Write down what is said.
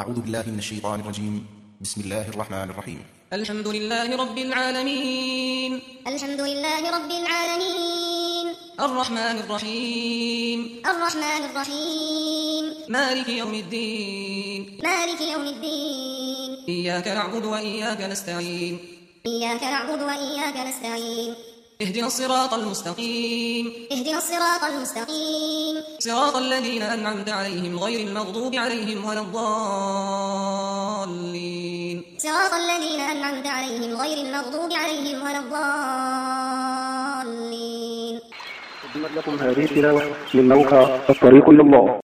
أعوذ بالله من الشيطان الرجيم. بسم الله الرحمن الرحيم. الحمد لله رب العالمين. الحمد لله رب العالمين. الرحمن الرحيم. الرحمن الرحيم. مالك يوم الدين. مالك يوم الدين. إياك نعبد وإياك نستعين. إياك نعبد وإياك نستعين. اهدنا الصراط المستقيم. اهدنا الصراط المستقيم. صراط الذين أنعمت عليهم غير المغضوب عليهم ولا الضالين. صراط الذين أنعمت عليهم غير المغضوب عليهم ولا الضالين. قدمت لكم هذه التلاوة من موقع الطريق إلى الله.